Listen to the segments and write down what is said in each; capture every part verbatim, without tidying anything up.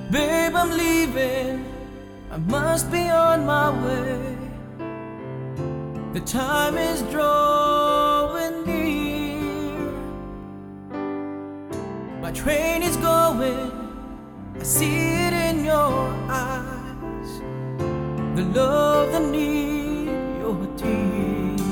Babe, I'm leaving, I must be on my way. The time is drawing near. My train is going, I see it in your eyes. The love, the need, your tears.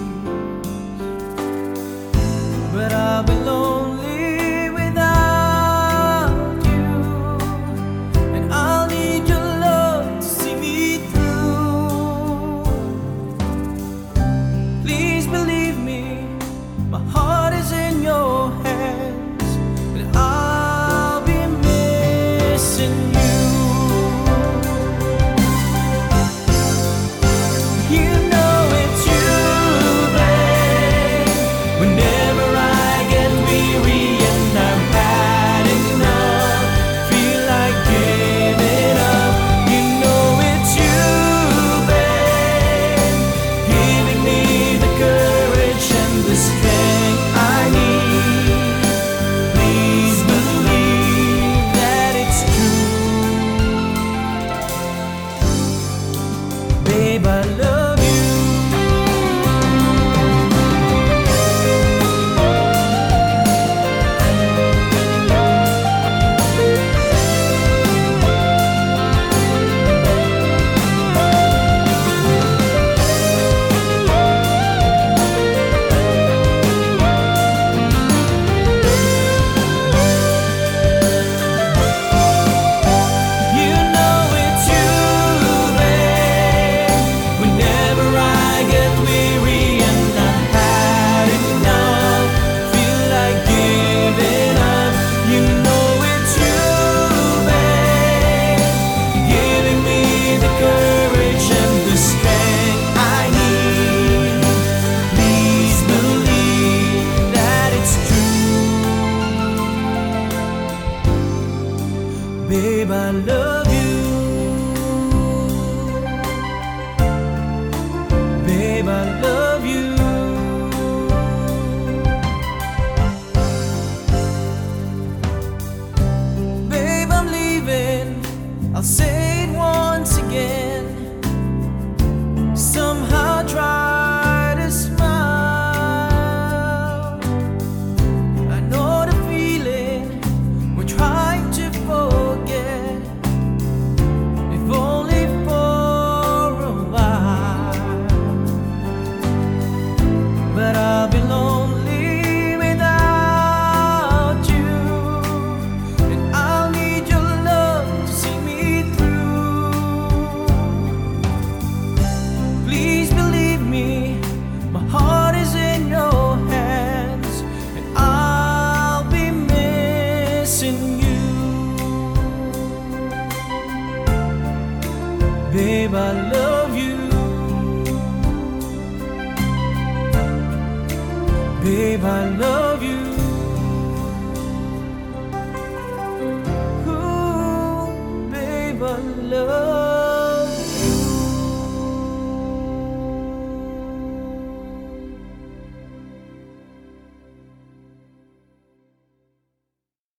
But I'll be lonely without you, and I'll need your love to see me through. Please believe me, my heart is in your hands, and I'll be missing you. You know it's you, babe. Whenever I get weary and I'm had enough, feel like giving up, you know it's you, babe, giving me the courage and the strength I need. Please believe that it's true. Babe, I love you. You know it's you, babe. Whenever I get weary and I've had enough, feel like giving up, you know it's you, babe, giving me the courage and the strength I need. Please believe that it's true. Babe, I love you. Babe, I love you. Babe, I'm leaving, I'll say it once again. Somehow try to smile. I know the feeling we're trying to forget, if only for a while. But I'll be lonely without you, and I'll need your love to see me through. Please believe me, my heart is in your hands, and I'll be missing you. Babe, I love you. Babe, I love